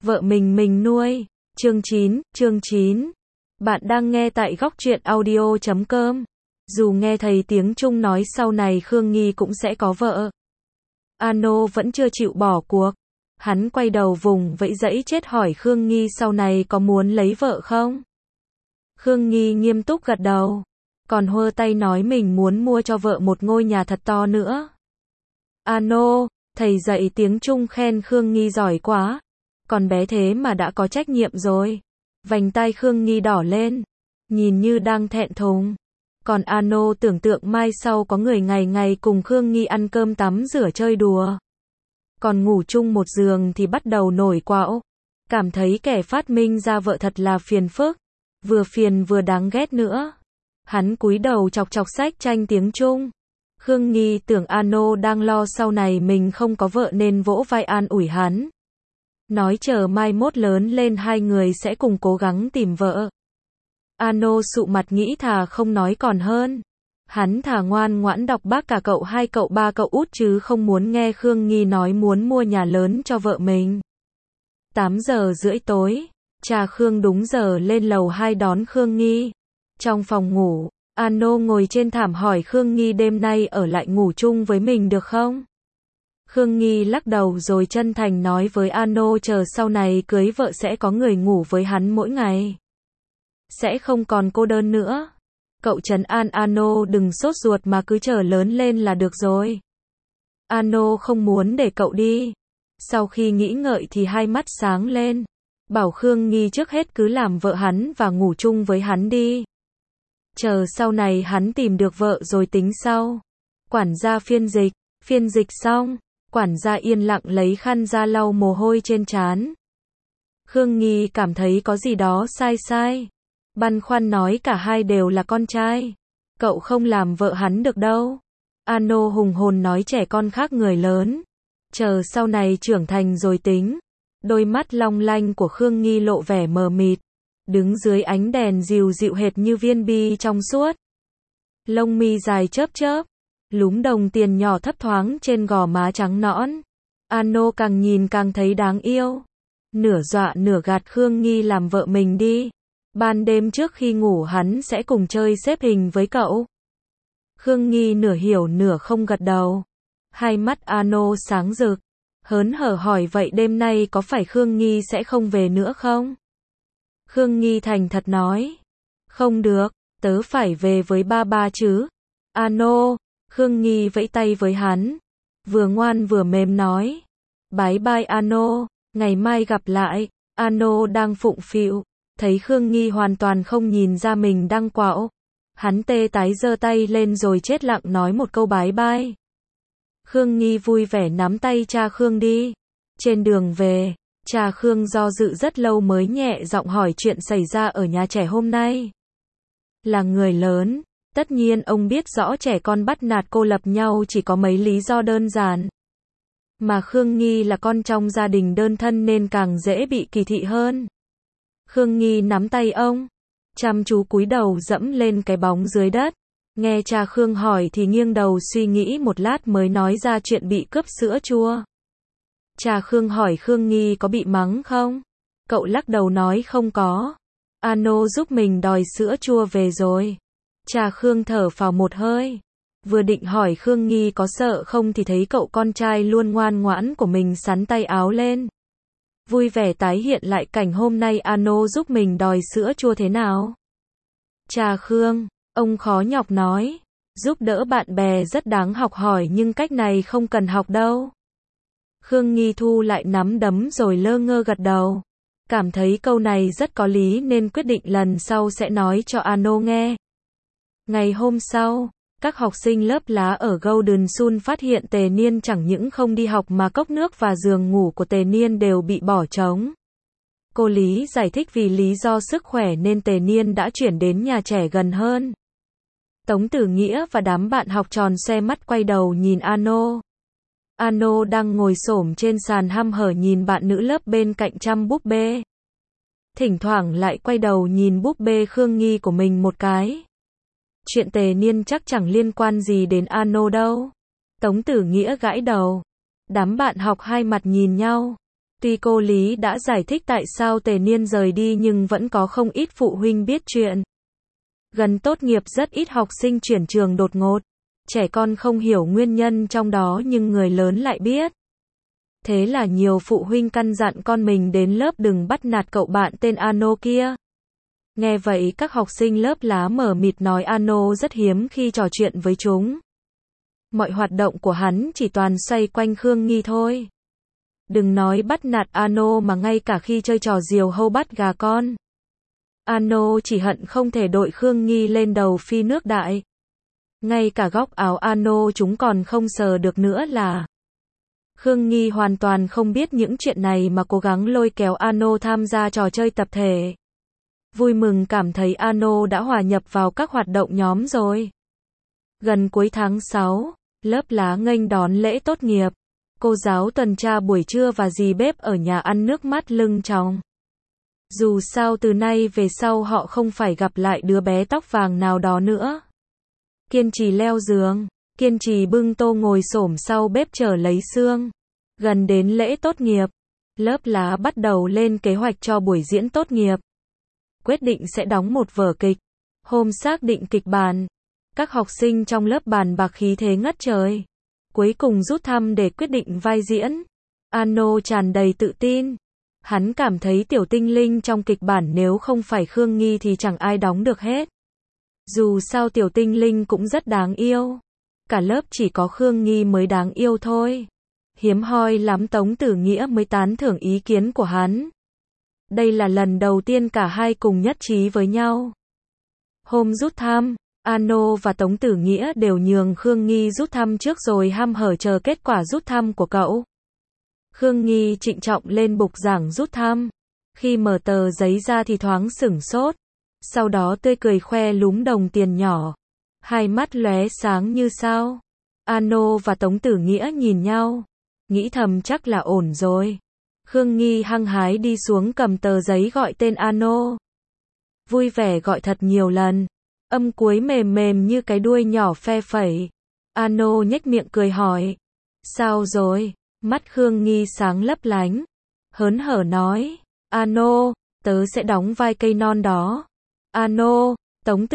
vợ mình nuôi. Chương 9. Bạn đang nghe tại góc truyện audio.com. Dù nghe thấy tiếng Trung nói sau này Khương Nghi cũng sẽ có vợ, Ano vẫn chưa chịu bỏ cuộc. Hắn quay đầu vùng vẫy dãy chết hỏi Khương Nghi sau này có muốn lấy vợ không? Khương Nghi nghiêm túc gật đầu, còn hơ tay nói mình muốn mua cho vợ một ngôi nhà thật to nữa. Ano, thầy dạy tiếng Trung khen Khương Nghi giỏi quá, còn bé thế mà đã có trách nhiệm rồi. Vành tai Khương Nghi đỏ lên, nhìn như đang thẹn thùng. Còn Ano tưởng tượng mai sau có người ngày ngày cùng Khương Nghi ăn cơm tắm rửa chơi đùa. Còn ngủ chung một giường thì bắt đầu nổi quạo. Cảm thấy kẻ phát minh ra vợ thật là phiền phức. Vừa phiền vừa đáng ghét nữa. Hắn cúi đầu chọc chọc sách tranh tiếng Trung. Khương Nghi tưởng Ano đang lo sau này mình không có vợ nên vỗ vai an ủi hắn. Nói chờ mai mốt lớn lên hai người sẽ cùng cố gắng tìm vợ. Ano sụ mặt nghĩ thà không nói còn hơn. Hắn thà ngoan ngoãn đọc bác cả cậu hai cậu ba cậu út chứ không muốn nghe Khương Nghi nói muốn mua nhà lớn cho vợ mình. 8 giờ rưỡi tối, cha Khương đúng giờ lên lầu 2 đón Khương Nghi. Trong phòng ngủ, Ano ngồi trên thảm hỏi Khương Nghi đêm nay ở lại ngủ chung với mình được không? Khương Nghi lắc đầu rồi chân thành nói với Ano chờ sau này cưới vợ sẽ có người ngủ với hắn mỗi ngày. Sẽ không còn cô đơn nữa. Cậu trấn an Ano đừng sốt ruột mà cứ chờ lớn lên là được rồi. Ano không muốn để cậu đi. Sau khi nghĩ ngợi thì hai mắt sáng lên. Bảo Khương Nghi trước hết cứ làm vợ hắn và ngủ chung với hắn đi. Chờ sau này hắn tìm được vợ rồi tính sau. Quản gia phiên dịch xong, quản gia yên lặng lấy khăn ra lau mồ hôi trên trán. Khương Nghi cảm thấy có gì đó sai. Băn khoăn nói cả hai đều là con trai. Cậu không làm vợ hắn được đâu. Ano hùng hồn nói trẻ con khác người lớn. Chờ sau này trưởng thành rồi tính. Đôi mắt long lanh của Khương Nghi lộ vẻ mờ mịt. Đứng dưới ánh đèn dịu dịu hệt như viên bi trong suốt. Lông mi dài chớp chớp. Lúm đồng tiền nhỏ thấp thoáng trên gò má trắng nõn. Ano càng nhìn càng thấy đáng yêu. Nửa dọa nửa gạt Khương Nghi làm vợ mình đi. Ban đêm trước khi ngủ hắn sẽ cùng chơi xếp hình với cậu. Khương Nghi nửa hiểu nửa không gật đầu. Hai mắt Ano sáng rực. Hớn hở hỏi vậy đêm nay có phải Khương Nghi sẽ không về nữa không? Khương Nghi thành thật nói. Không được, tớ phải về với ba chứ. Ano, Khương Nghi vẫy tay với hắn. Vừa ngoan vừa mềm nói. Bye bye Ano, ngày mai gặp lại. Ano đang phụng phịu. Thấy Khương Nghi hoàn toàn không nhìn ra mình đang quạo. Hắn tê tái giơ tay lên rồi chết lặng nói một câu bye bye. Khương Nghi vui vẻ nắm tay cha Khương đi. Trên đường về, cha Khương do dự rất lâu mới nhẹ giọng hỏi chuyện xảy ra ở nhà trẻ hôm nay. Là người lớn, tất nhiên ông biết rõ trẻ con bắt nạt cô lập nhau chỉ có mấy lý do đơn giản. Mà Khương Nghi là con trong gia đình đơn thân nên càng dễ bị kỳ thị hơn. Khương Nghi nắm tay ông, chăm chú cúi đầu dẫm lên cái bóng dưới đất. Nghe cha Khương hỏi thì nghiêng đầu suy nghĩ một lát mới nói ra chuyện bị cướp sữa chua. Cha Khương hỏi Khương Nghi có bị mắng không? Cậu lắc đầu nói không có. Ano giúp mình đòi sữa chua về rồi. Cha Khương thở phào một hơi. Vừa định hỏi Khương Nghi có sợ không thì thấy cậu con trai luôn ngoan ngoãn của mình xắn tay áo lên. Vui vẻ tái hiện lại cảnh hôm nay Ano giúp mình đòi sữa chua thế nào. Cha Khương, ông khó nhọc nói, giúp đỡ bạn bè rất đáng học hỏi nhưng cách này không cần học đâu. Khương Nghi thu lại nắm đấm rồi lơ ngơ gật đầu. Cảm thấy câu này rất có lý nên quyết định lần sau sẽ nói cho Ano nghe. Ngày hôm sau, các học sinh lớp lá ở Golden Sun phát hiện Tề Niên chẳng những không đi học mà cốc nước và giường ngủ của Tề Niên đều bị bỏ trống. Cô Lý giải thích vì lý do sức khỏe nên Tề Niên đã chuyển đến nhà trẻ gần hơn. Tống Tử Nghĩa và đám bạn học tròn xoe mắt quay đầu nhìn Ano. Ano đang ngồi xổm trên sàn hăm hở nhìn bạn nữ lớp bên cạnh chăm búp bê. Thỉnh thoảng lại quay đầu nhìn búp bê Khương Nghi của mình một cái. Chuyện Tề Niên chắc chẳng liên quan gì đến Ano đâu. Tống Tử Nghĩa gãi đầu. Đám bạn học hai mặt nhìn nhau. Tuy cô Lý đã giải thích tại sao Tề Niên rời đi nhưng vẫn có không ít phụ huynh biết chuyện. Gần tốt nghiệp rất ít học sinh chuyển trường đột ngột. Trẻ con không hiểu nguyên nhân trong đó nhưng người lớn lại biết. Thế là nhiều phụ huynh căn dặn con mình đến lớp đừng bắt nạt cậu bạn tên Ano kia. Nghe vậy các học sinh lớp lá mờ mịt nói Ano rất hiếm khi trò chuyện với chúng. Mọi hoạt động của hắn chỉ toàn xoay quanh Khương Nghi thôi. Đừng nói bắt nạt Ano mà ngay cả khi chơi trò diều hâu bắt gà con. Ano chỉ hận không thể đội Khương Nghi lên đầu phi nước đại. Ngay cả góc áo Ano chúng còn không sờ được nữa là. Khương Nghi hoàn toàn không biết những chuyện này mà cố gắng lôi kéo Ano tham gia trò chơi tập thể. Vui mừng cảm thấy Ano đã hòa nhập vào các hoạt động nhóm rồi. Gần cuối tháng 6, lớp lá nghênh đón lễ tốt nghiệp. Cô giáo tuần tra buổi trưa và dì bếp ở nhà ăn nước mắt lưng tròng. Dù sao từ nay về sau họ không phải gặp lại đứa bé tóc vàng nào đó nữa. Kiên trì leo giường, kiên trì bưng tô ngồi xổm sau bếp chờ lấy xương. Gần đến lễ tốt nghiệp, lớp lá bắt đầu lên kế hoạch cho buổi diễn tốt nghiệp. Quyết định sẽ đóng một vở kịch. Hôm xác định kịch bản, các học sinh trong lớp bàn bạc khí thế ngất trời. Cuối cùng rút thăm để quyết định vai diễn. Ano tràn đầy tự tin. Hắn cảm thấy tiểu tinh linh trong kịch bản nếu không phải Khương Nghi thì chẳng ai đóng được hết. Dù sao tiểu tinh linh cũng rất đáng yêu. Cả lớp chỉ có Khương Nghi mới đáng yêu thôi. Hiếm hoi lắm Tống Tử Nghĩa mới tán thưởng ý kiến của hắn. Đây là lần đầu tiên cả hai cùng nhất trí với nhau. Hôm rút thăm, Ano và Tống Tử Nghĩa đều nhường Khương Nghi rút thăm trước rồi hăm hở chờ kết quả rút thăm của cậu. Khương Nghi trịnh trọng lên bục giảng rút thăm. Khi mở tờ giấy ra thì thoáng sửng sốt. Sau đó tươi cười khoe lúm đồng tiền nhỏ. Hai mắt lóe sáng như sao. Ano và Tống Tử Nghĩa nhìn nhau. Nghĩ thầm chắc là ổn rồi. Khương Nghi hăng hái đi xuống cầm tờ giấy gọi tên Ano. Vui vẻ gọi thật nhiều lần. Âm cuối mềm mềm như cái đuôi nhỏ phe phẩy. Ano nhếch miệng cười hỏi. Sao rồi? Mắt Khương Nghi sáng lấp lánh. Hớn hở nói. Ano, tớ sẽ đóng vai cây non đó. Ano, Tống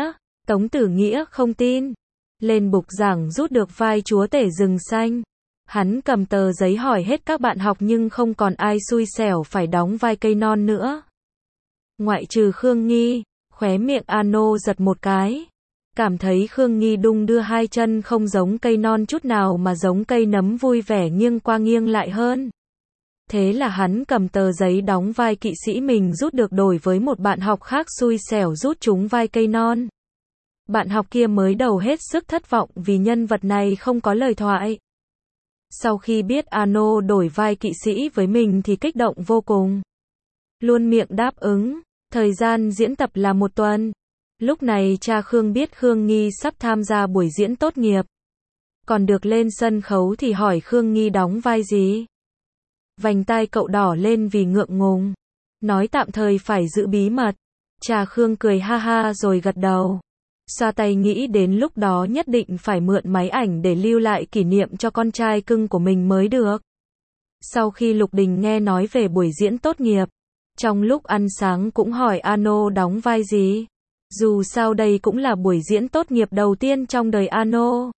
Tử Nghĩa không tin. Lên bục giảng rút được vai chúa tể rừng xanh. Hắn cầm tờ giấy hỏi hết các bạn học nhưng không còn ai xui xẻo phải đóng vai cây non nữa. Ngoại trừ Khương Nghi, khóe miệng Ano giật một cái. Cảm thấy Khương Nghi đung đưa hai chân không giống cây non chút nào mà giống cây nấm vui vẻ nghiêng qua nghiêng lại hơn. Thế là hắn cầm tờ giấy đóng vai kỵ sĩ mình rút được đổi với một bạn học khác xui xẻo rút trúng vai cây non. Bạn học kia mới đầu hết sức thất vọng vì nhân vật này không có lời thoại. Sau khi biết Ano đổi vai kỵ sĩ với mình thì kích động vô cùng. Luôn miệng đáp ứng. Thời gian diễn tập là 1 tuần. Lúc này cha Khương biết Khương Nghi sắp tham gia buổi diễn tốt nghiệp. Còn được lên sân khấu thì hỏi Khương Nghi đóng vai gì. Vành tai cậu đỏ lên vì ngượng ngùng. Nói tạm thời phải giữ bí mật. Cha Khương cười ha ha rồi gật đầu. Xoa tay nghĩ đến lúc đó nhất định phải mượn máy ảnh để lưu lại kỷ niệm cho con trai cưng của mình mới được. Sau khi Lục Đình nghe nói về buổi diễn tốt nghiệp, trong lúc ăn sáng cũng hỏi Ano đóng vai gì. Dù sao đây cũng là buổi diễn tốt nghiệp đầu tiên trong đời Ano.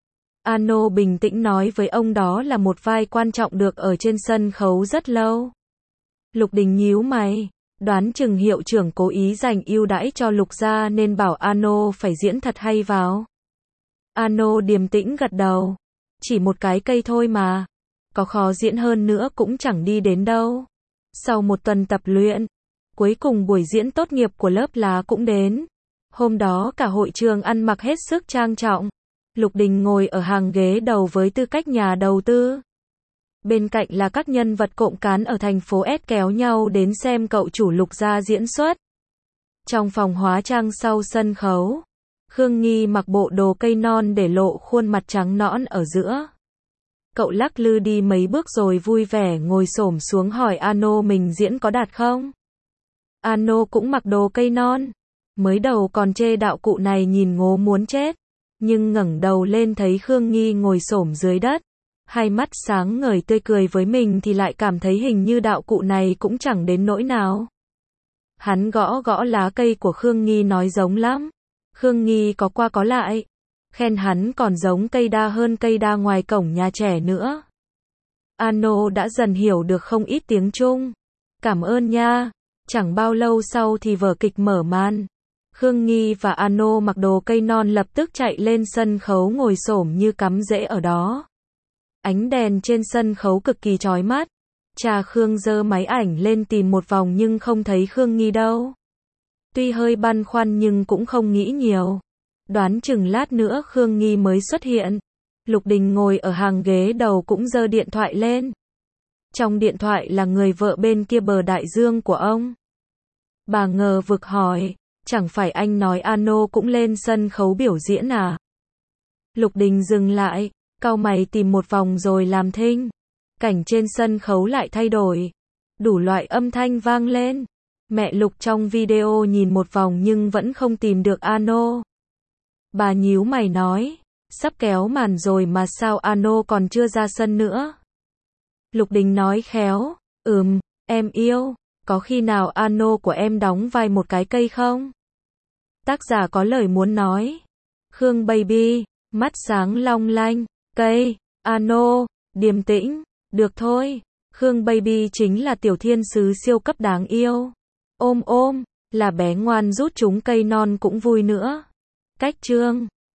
Ano bình tĩnh nói với ông đó là một vai quan trọng được ở trên sân khấu rất lâu. Lục Đình nhíu mày, đoán chừng hiệu trưởng cố ý dành ưu đãi cho Lục gia nên bảo Ano phải diễn thật hay vào. Ano điềm tĩnh gật đầu. Chỉ một cái cây thôi mà. Có khó diễn hơn nữa cũng chẳng đi đến đâu. Sau 1 tuần tập luyện, cuối cùng buổi diễn tốt nghiệp của lớp lá cũng đến. Hôm đó cả hội trường ăn mặc hết sức trang trọng. Lục Đình ngồi ở hàng ghế đầu với tư cách nhà đầu tư. Bên cạnh là các nhân vật cộm cán ở thành phố S kéo nhau đến xem cậu chủ Lục gia diễn xuất. Trong phòng hóa trang sau sân khấu, Khương Nghi mặc bộ đồ cây non để lộ khuôn mặt trắng nõn ở giữa. Cậu lắc lư đi mấy bước rồi vui vẻ ngồi xổm xuống hỏi Ano mình diễn có đạt không? Ano cũng mặc đồ cây non. Mới đầu còn chê đạo cụ này nhìn ngố muốn chết. Nhưng ngẩng đầu lên thấy Khương Nghi ngồi xổm dưới đất. Hai mắt sáng ngời tươi cười với mình thì lại cảm thấy hình như đạo cụ này cũng chẳng đến nỗi nào. Hắn gõ gõ lá cây của Khương Nghi nói giống lắm. Khương Nghi có qua có lại. Khen hắn còn giống cây đa hơn cây đa ngoài cổng nhà trẻ nữa. Ano đã dần hiểu được không ít tiếng Trung. Cảm ơn nha. Chẳng bao lâu sau thì vở kịch mở màn. Khương Nghi và Ano mặc đồ cây non lập tức chạy lên sân khấu ngồi xổm như cắm rễ ở đó. Ánh đèn trên sân khấu cực kỳ chói mắt. Cha Khương giơ máy ảnh lên tìm một vòng nhưng không thấy Khương Nghi đâu. Tuy hơi băn khoăn nhưng cũng không nghĩ nhiều. Đoán chừng lát nữa Khương Nghi mới xuất hiện. Lục Đình ngồi ở hàng ghế đầu cũng giơ điện thoại lên. Trong điện thoại là người vợ bên kia bờ đại dương của ông. Bà ngờ vực hỏi, chẳng phải anh nói Ano cũng lên sân khấu biểu diễn à? Lục Đình dừng lại, cau mày tìm một vòng rồi làm thinh. Cảnh trên sân khấu lại thay đổi. Đủ loại âm thanh vang lên. Mẹ Lục trong video nhìn một vòng nhưng vẫn không tìm được Ano. Bà nhíu mày nói, sắp kéo màn rồi mà sao Ano còn chưa ra sân nữa? Lục Đình nói khéo, em yêu, có khi nào Ano của em đóng vai một cái cây không? Tác giả có lời muốn nói. Khương Baby, mắt sáng long lanh, cây, Ano, điềm tĩnh, được thôi. Khương Baby chính là tiểu thiên sứ siêu cấp đáng yêu. Ôm, là bé ngoan rút chúng cây non cũng vui nữa. Cách chương